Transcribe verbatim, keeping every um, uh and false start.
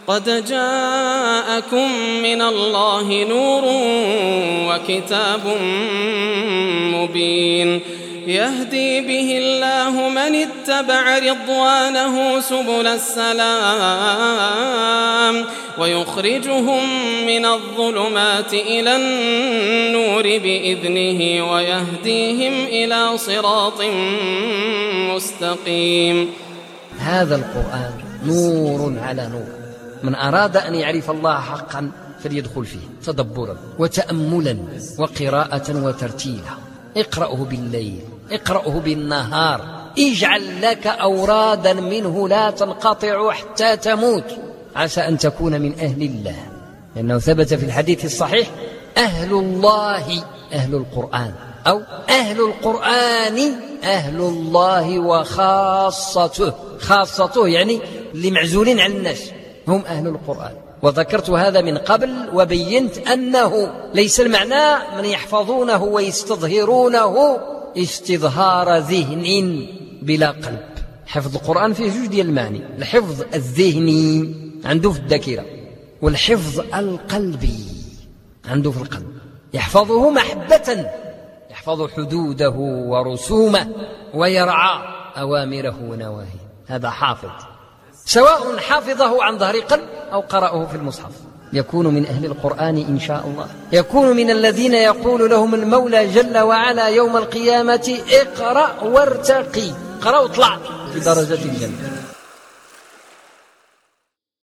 قد جاءكم من الله نور وكتاب مبين يهدي به الله من اتبع رضوانه سبل السلام ويخرجهم من الظلمات إلى النور بإذنه ويهديهم إلى صراط مستقيم. هذا القرآن نور على نور، من أراد أن يعرف الله حقا فليدخل فيه تدبرا وتأملا وقراءة وترتيلا. اقرأه بالليل، اقرأه بالنهار، اجعل لك أورادا منه لا تنقطع حتى تموت، عسى أن تكون من أهل الله، لأنه ثبت في الحديث الصحيح: أهل الله أهل القرآن، أو أهل القرآن أهل الله وخاصته. خاصته يعني اللي معزولين عن الناس هم أهل القرآن. وذكرت هذا من قبل وبينت أنه ليس المعنى من يحفظونه ويستظهرونه استظهار ذهن بلا قلب. حفظ القرآن فيه جوج ديال المعاني: الحفظ الذهني عنده في الذاكرة، والحفظ القلبي عنده في القلب. يحفظه محبة، يحفظ حدوده ورسومه ويرعى أوامره ونواهيه، هذا حافظ، سواء حافظه عن ظهر قلب أو قرأه في المصحف. يكون من أهل القرآن إن شاء الله، يكون من الذين يقول لهم المولى جل وعلا يوم القيامة: اقرأ وارتقي، اقرأ واطلع في درجة الجنة.